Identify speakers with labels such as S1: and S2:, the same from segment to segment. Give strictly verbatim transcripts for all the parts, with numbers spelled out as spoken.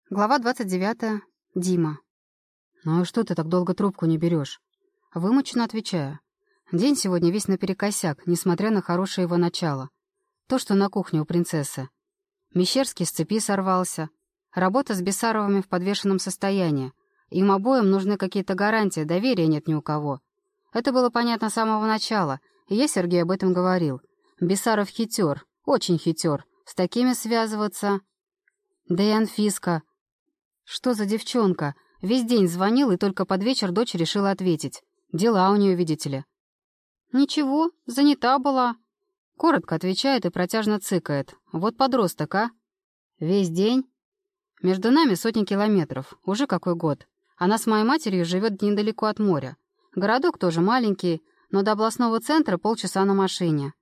S1: Глава двадцать девятая. Дима.
S2: «Ну и что ты так долго трубку не берешь?»
S1: Вымученно отвечаю. День сегодня весь наперекосяк, несмотря на хорошее его начало. То, что на кухне у принцессы. Мещерский с цепи сорвался. Работа с Бессаровыми в подвешенном состоянии. Им обоим нужны какие-то гарантии, доверия нет ни у кого. Это было понятно с самого начала, и я Сергею об этом говорил. Бессаров хитер, очень хитер. С такими связываться... Да и Анфиска... Что за девчонка? Весь день звонил, и только под вечер дочь решила ответить. Дела у нее, видите ли. «Ничего, занята была». Коротко отвечает и протяжно цыкает. Вот подросток, а? Весь день? Между нами сотни километров. Уже какой год. Она с моей матерью живет недалеко от моря. Городок тоже маленький, но до областного центра полчаса на машине.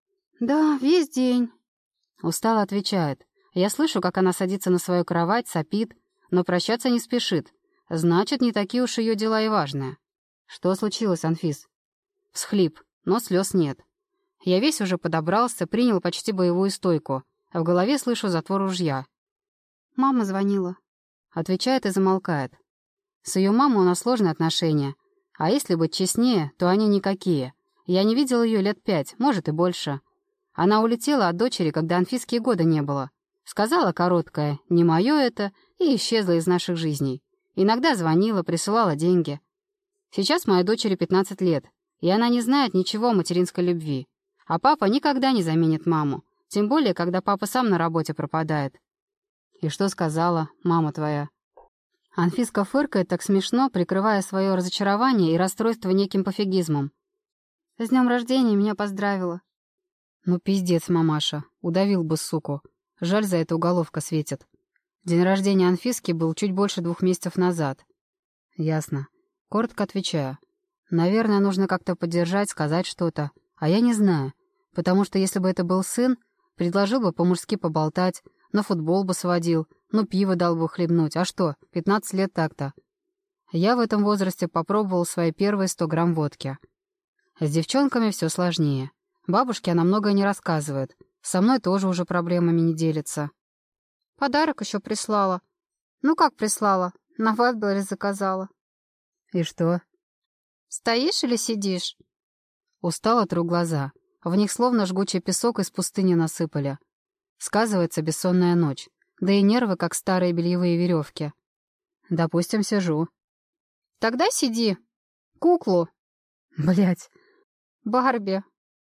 S1: «Да, весь день». Устало отвечает. Я слышу, как она садится на свою кровать, сопит, но прощаться не спешит. Значит, не такие уж ее дела и важные. Что случилось, Анфис? Всхлип, но слез нет. Я весь уже подобрался, принял почти боевую стойку, а в голове слышу затвор ружья. «Мама звонила», — отвечает и замолкает. С ее мамой у нас сложные отношения, а если быть честнее, то они никакие. Я не видел ее лет пять, может и больше. Она улетела от дочери, когда Анфиске года не было. Сказала короткое «не мое это» и исчезла из наших жизней. Иногда звонила, присылала деньги. Сейчас моей дочери пятнадцать лет, и она не знает ничего о материнской любви. А папа никогда не заменит маму, тем более, когда папа сам на работе пропадает. И что сказала мама твоя? Анфиска фыркает так смешно, прикрывая свое разочарование и расстройство неким пофигизмом. С днем рождения меня поздравила. Ну пиздец, мамаша, удавил бы суку. Жаль, за это уголовка светит. День рождения Анфиски был чуть больше двух месяцев назад. Ясно. Коротко отвечаю. Наверное, нужно как-то поддержать, сказать что-то. А я не знаю. Потому что если бы это был сын, предложил бы по-мужски поболтать, на футбол бы сводил, ну пиво дал бы хлебнуть. А что, пятнадцать лет так-то. Я в этом возрасте попробовал свои первые сто грамм водки. С девчонками все сложнее. Бабушке она многое не рассказывает. Со мной тоже уже проблемами не делится. Подарок еще прислала. Ну как прислала? На Вайлдберри заказала. И что? Стоишь или сидишь? Устало тру глаза. В них словно жгучий песок из пустыни насыпали. Сказывается бессонная ночь. Да и нервы, как старые бельевые веревки. Допустим, сижу. Тогда сиди. Куклу. Блять. Барби.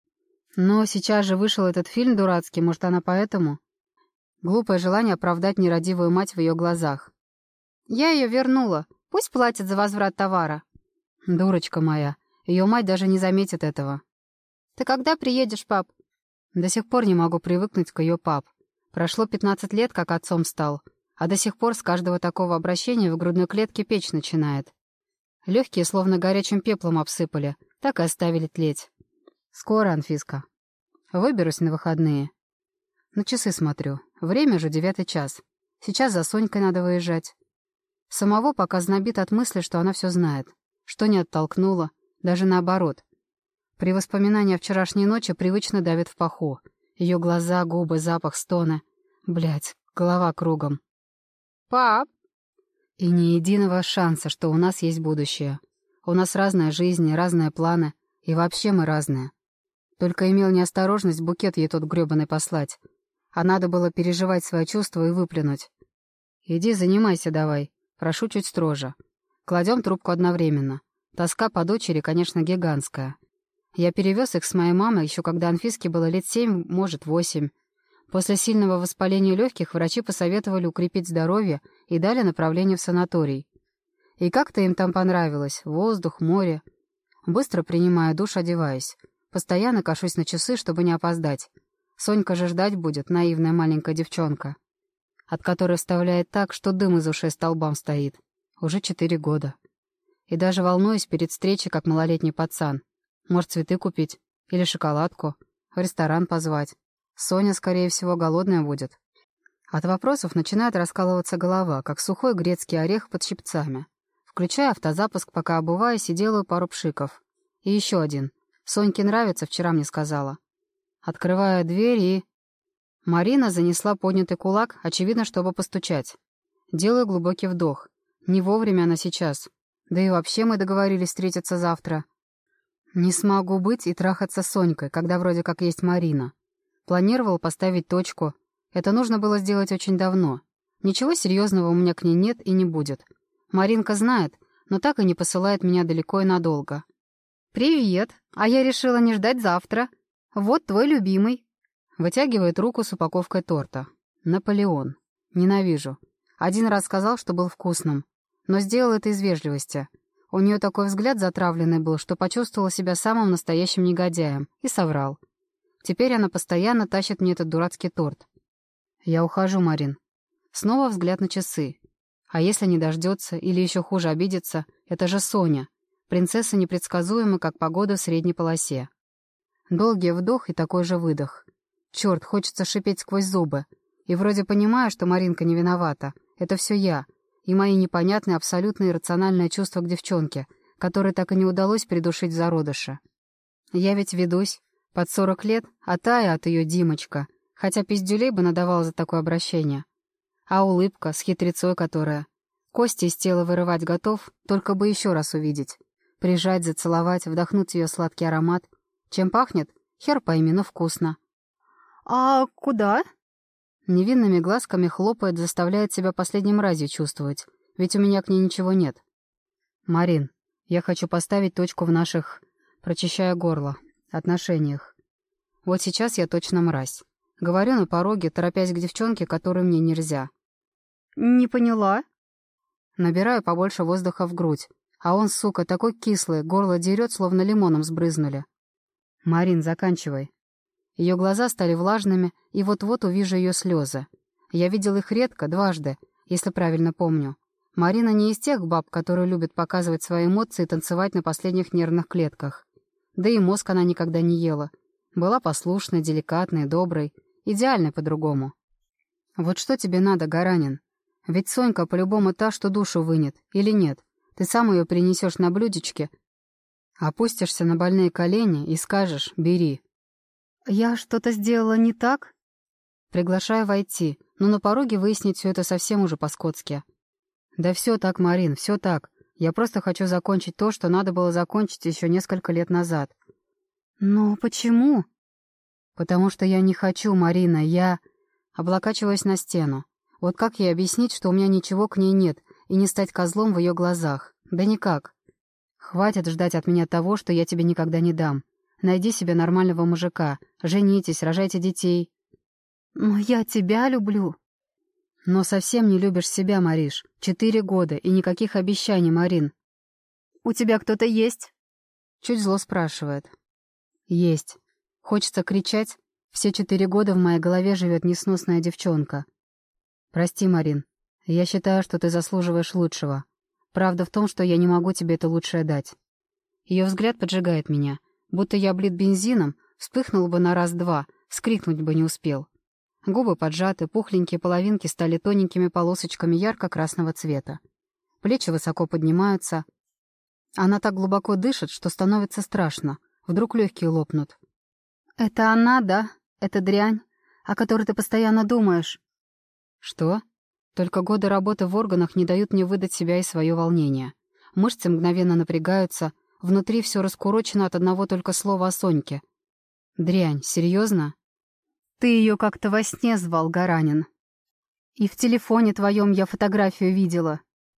S1: Но сейчас же вышел этот фильм дурацкий, может, она поэтому? Глупое желание оправдать нерадивую мать в ее глазах. Я ее вернула. Пусть платит за возврат товара. Дурочка моя. Ее мать даже не заметит этого. Ты когда приедешь, пап? До сих пор не могу привыкнуть к ее пап. Прошло пятнадцать лет, как отцом стал, а до сих пор с каждого такого обращения в грудной клетке печь начинает. Легкие словно горячим пеплом обсыпали, так и оставили тлеть. Скоро, Анфиска. Выберусь на выходные. На часы смотрю. Время же девятый час. Сейчас за Сонькой надо выезжать. Самого пока знобит от мысли, что она все знает. Что не оттолкнула. Даже наоборот. При воспоминании о вчерашней ночи привычно давит в паху. Ее глаза, губы, запах, стоны. Блядь, голова кругом. «Пап!» И ни единого шанса, что у нас есть будущее. У нас разная жизнь, разные планы. И вообще мы разные. Только имел неосторожность букет ей тот грёбаный послать. А надо было переживать свои чувства и выплюнуть. «Иди, занимайся давай. Прошу чуть строже. Кладем трубку одновременно. Тоска по дочери, конечно, гигантская. Я перевез их с моей мамой еще когда Анфиске было лет семь, может, восемь. После сильного воспаления легких врачи посоветовали укрепить здоровье и дали направление в санаторий. И как-то им там понравилось. Воздух, море. Быстро принимая душ, одеваюсь. Постоянно кашусь на часы, чтобы не опоздать. Сонька же ждать будет, наивная маленькая девчонка, от которой вставляет так, что дым из ушей столбом стоит. Уже четыре года. И даже волнуюсь перед встречей, как малолетний пацан. Может, цветы купить? Или шоколадку? В ресторан позвать? Соня, скорее всего, голодная будет. От вопросов начинает раскалываться голова, как сухой грецкий орех под щипцами. Включаю автозапуск, пока обуваюсь и делаю пару пшиков. И еще один. Соньке нравится, вчера мне сказала. Открываю дверь и... Марина занесла поднятый кулак, очевидно, чтобы постучать. Делаю глубокий вдох. Не вовремя она сейчас. Да и вообще мы договорились встретиться завтра. Не смогу быть и трахаться с Сонькой, когда вроде как есть Марина. Планировал поставить точку. Это нужно было сделать очень давно. Ничего серьезного у меня к ней нет и не будет. Маринка знает, но так и не посылает меня далеко и надолго. «Привет! А я решила не ждать завтра. Вот твой любимый». Вытягивает руку с упаковкой торта. «Наполеон. Ненавижу. Один раз сказал, что был вкусным. Но сделал это из вежливости. У нее такой взгляд затравленный был, что почувствовала себя самым настоящим негодяем. И соврал. Теперь она постоянно тащит мне этот дурацкий торт. Я ухожу, Марин. Снова взгляд на часы. А если не дождется, или еще хуже обидится, это же Соня. Принцесса непредсказуема, как погода в средней полосе. Долгий вдох и такой же выдох. Черт, хочется шипеть сквозь зубы. И вроде понимаю, что Маринка не виновата. Это все я. И мои непонятные, абсолютно иррациональные чувства к девчонке, которые так и не удалось придушить в зародыше. Я ведь ведусь. Под сорок лет, а тая от ее Димочка. Хотя пиздюлей бы надавала за такое обращение. А улыбка с хитрецой, которая... Кости из тела вырывать готов, только бы еще раз увидеть. Прижать, зацеловать, вдохнуть ее сладкий аромат. Чем пахнет? Хер пойми, но вкусно. «А куда?» Невинными глазками хлопает, заставляет себя последним разе чувствовать. Ведь у меня к ней ничего нет. «Марин, я хочу поставить точку в наших...» Прочищая горло. «Отношениях. Вот сейчас я точно мразь. Говорю на пороге, торопясь к девчонке, которой мне нельзя».
S2: «Не поняла?»
S1: Набираю побольше воздуха в грудь. А он, сука, такой кислый, горло дерет, словно лимоном сбрызнули. «Марин, заканчивай». Ее глаза стали влажными, и вот-вот увижу ее слезы. Я видел их редко, дважды, если правильно помню. Марина не из тех баб, которые любят показывать свои эмоции и танцевать на последних нервных клетках. Да и мозг она никогда не ела. Была послушной, деликатной, доброй, идеальной по-другому. Вот что тебе надо, Гаранин? Ведь Сонька по-любому та, что душу вынет, или нет? Ты сам ее принесешь на блюдечке, опустишься на больные колени и скажешь «бери».
S2: «Я что-то сделала не так?»
S1: Приглашаю войти, но на пороге выяснить все это совсем уже по-скотски. «Да все так, Марин, все так. Я просто хочу закончить то, что надо было закончить еще несколько лет назад».
S2: «Но почему?»
S1: «Потому что я не хочу, Марина, я...» Облокачиваюсь на стену. Вот как ей объяснить, что у меня ничего к ней нет, и не стать козлом в ее глазах? Да никак. Хватит ждать от меня того, что я тебе никогда не дам. Найди себе нормального мужика, женитесь, рожайте детей.
S2: «Но я тебя люблю».
S1: Но совсем не любишь себя, Мариш. Четыре года и никаких обещаний, Марин.
S2: «У тебя кто-то есть?»
S1: Чуть зло спрашивает. Есть. Хочется кричать. Все четыре года в моей голове живет несносная девчонка. Прости, Марин. Я считаю, что ты заслуживаешь лучшего. Правда в том, что я не могу тебе это лучшее дать. Ее взгляд поджигает меня. Будто я облит бензином, вспыхнул бы на раз-два, скрикнуть бы не успел. Губы поджаты, пухленькие половинки стали тоненькими полосочками ярко-красного цвета. Плечи высоко поднимаются. Она так глубоко дышит, что становится страшно. Вдруг легкие лопнут.
S2: «Это она, да? Это дрянь, о которой ты постоянно думаешь?»
S1: «Что?» Только годы работы в органах не дают мне выдать себя и свое волнение. Мышцы мгновенно напрягаются, внутри все раскурочено от одного только слова о Соньке. «Дрянь, серьезно?»
S2: «Ты ее как-то во сне звал, Гаранин. И в телефоне твоем я фотографию видела».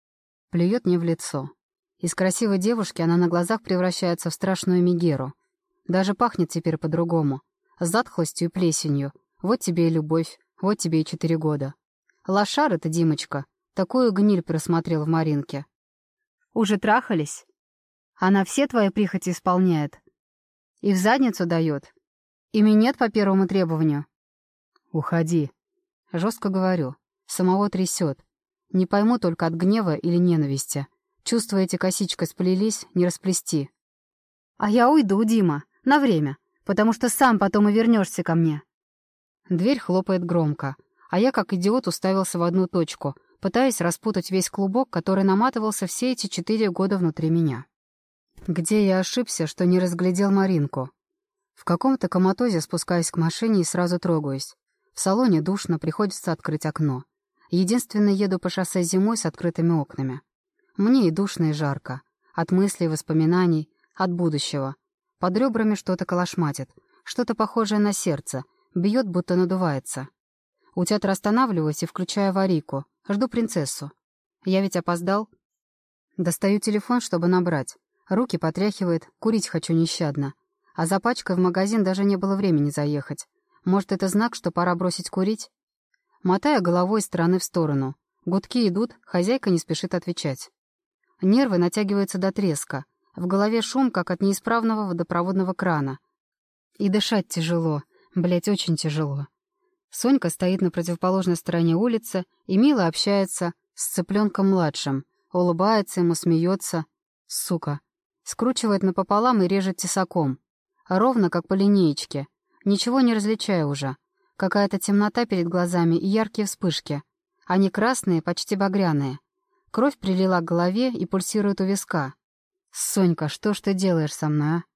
S1: Плюет мне в лицо. Из красивой девушки она на глазах превращается в страшную Мегеру. Даже пахнет теперь по-другому. Затхлостью и плесенью. Вот тебе и любовь, вот тебе и четыре года. Лошар это, Димочка. Такую гниль просмотрел в Маринке.
S2: «Уже трахались? Она все твои прихоти исполняет?
S1: И в задницу дает? И минет по первому требованию?» «Уходи». Жестко говорю. Самого трясет. Не пойму только от гнева или ненависти. Чувства эти косичкой сплелись, не расплести.
S2: «А я уйду, Дима, на время, потому что сам потом и вернешься ко мне».
S1: Дверь хлопает громко, а я как идиот уставился в одну точку, пытаясь распутать весь клубок, который наматывался все эти четыре года внутри меня. Где я ошибся, что не разглядел Маринку? В каком-то коматозе спускаюсь к машине и сразу трогаюсь. В салоне душно, приходится открыть окно. Единственное, еду по шоссе зимой с открытыми окнами. Мне и душно, и жарко. От мыслей, воспоминаний, от будущего. Под ребрами что-то колошматит, что-то похожее на сердце, бьет, будто надувается. У театра останавливаюсь и включаю аварийку. Жду принцессу. Я ведь опоздал. Достаю телефон, чтобы набрать. Руки потряхивает, курить хочу нещадно. А за пачкой в магазин даже не было времени заехать. Может, это знак, что пора бросить курить? Мотая головой из стороны в сторону. Гудки идут, хозяйка не спешит отвечать. Нервы натягиваются до треска. В голове шум, как от неисправного водопроводного крана. И дышать тяжело. Блять, очень тяжело. Сонька стоит на противоположной стороне улицы и мило общается с цыпленком-младшим. Улыбается ему, смеется. Сука. Скручивает напополам и режет тесаком. Ровно, как по линеечке. Ничего не различаю уже. Какая-то темнота перед глазами и яркие вспышки. Они красные, почти багряные. Кровь прилила к голове и пульсирует у виска. «Сонька, что ж ты делаешь со мной, а?»